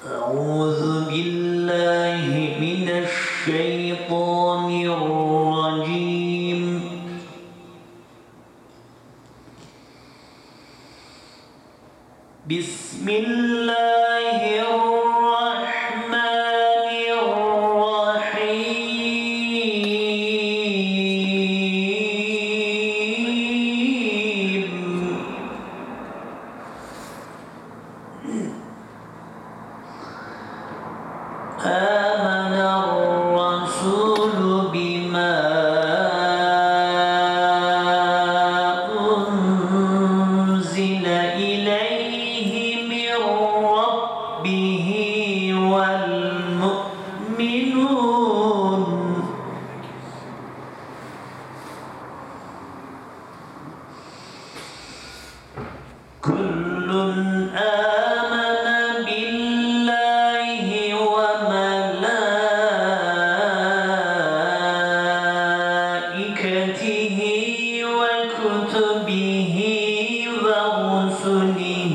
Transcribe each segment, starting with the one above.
أعوذ بالله من الشيطان الرجيم. بسم الله الرحمن الرحيم. آمن الرسول بما أنزل إليه من ربه والمؤمنون كل آمن بالله وملائكته وكتبه ورسله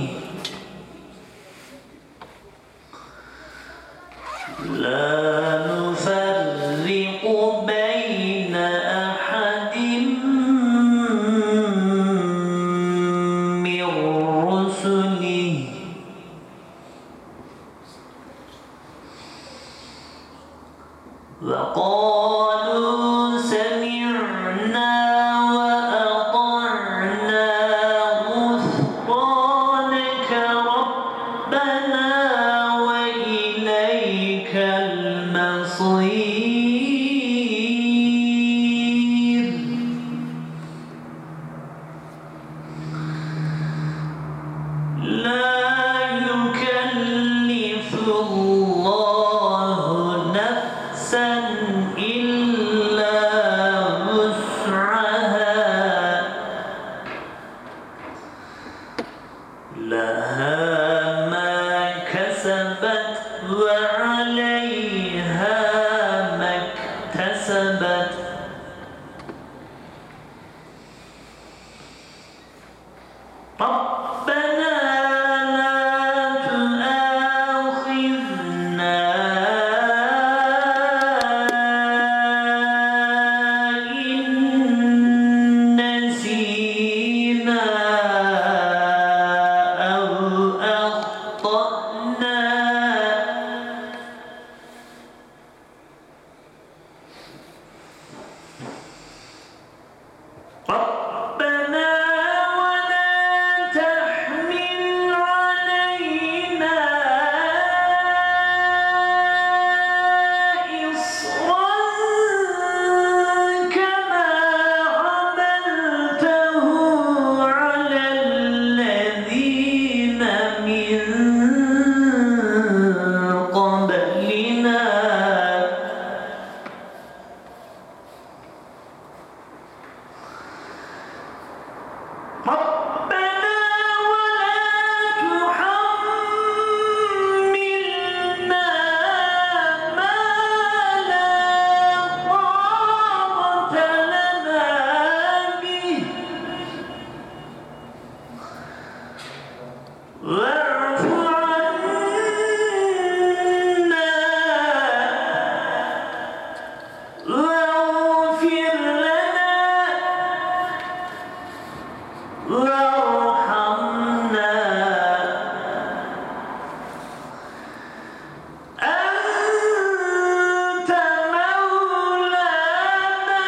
لا نفرق بين أحد من رسله وقالوا سمعنا وأطعنا غفرانك ربنا وإليك المصير. لا يكلف الله نفسا إلا وسعها لها ما كسبت وعليها ما اكتسبت. ربنا لا تؤاخذنا إن نسينا أو أخطأنا. ربنا ولا تحمل علينا إصرا كما حملته على الذين من قبلنا. ربنا ولا تحملنا ما لا طاقة لنا به واعف عنا واغفر لنا وارحمنا أنت مولانا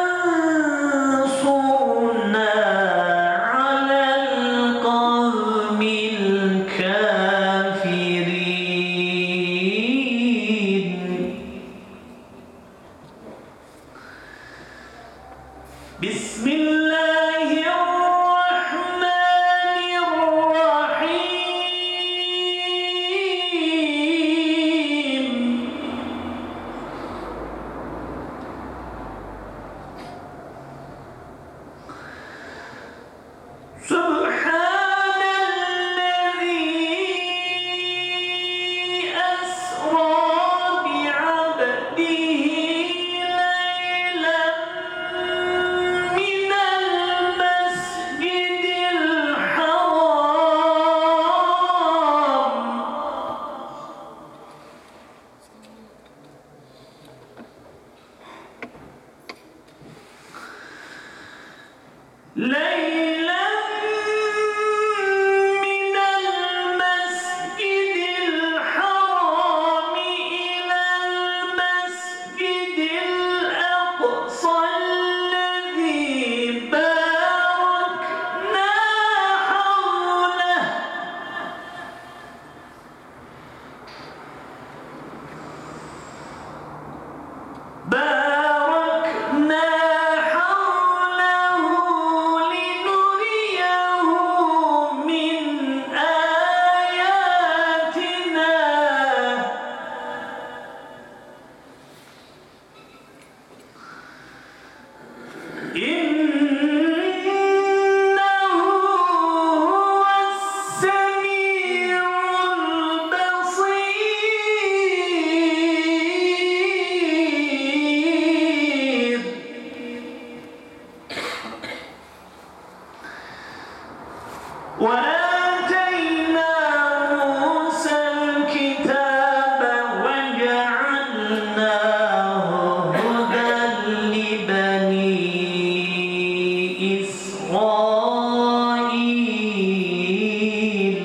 فانصرنا على القوم ليلا من المسجد الحرام إلى المسجد الأقصى الذي باركنا حوله لنريه من آياتنا إنه هو السميع البصير وآتينا موسى الكتاب وجعلناه هدى لبني إسرائيل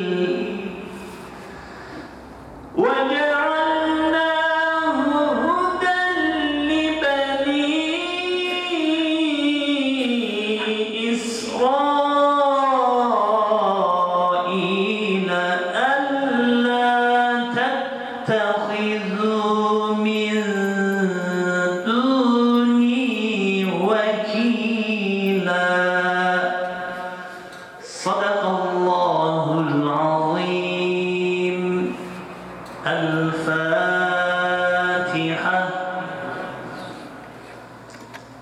ألا تتخذوا من دوني وكيلا صدق الله العظيم. الفاتحة.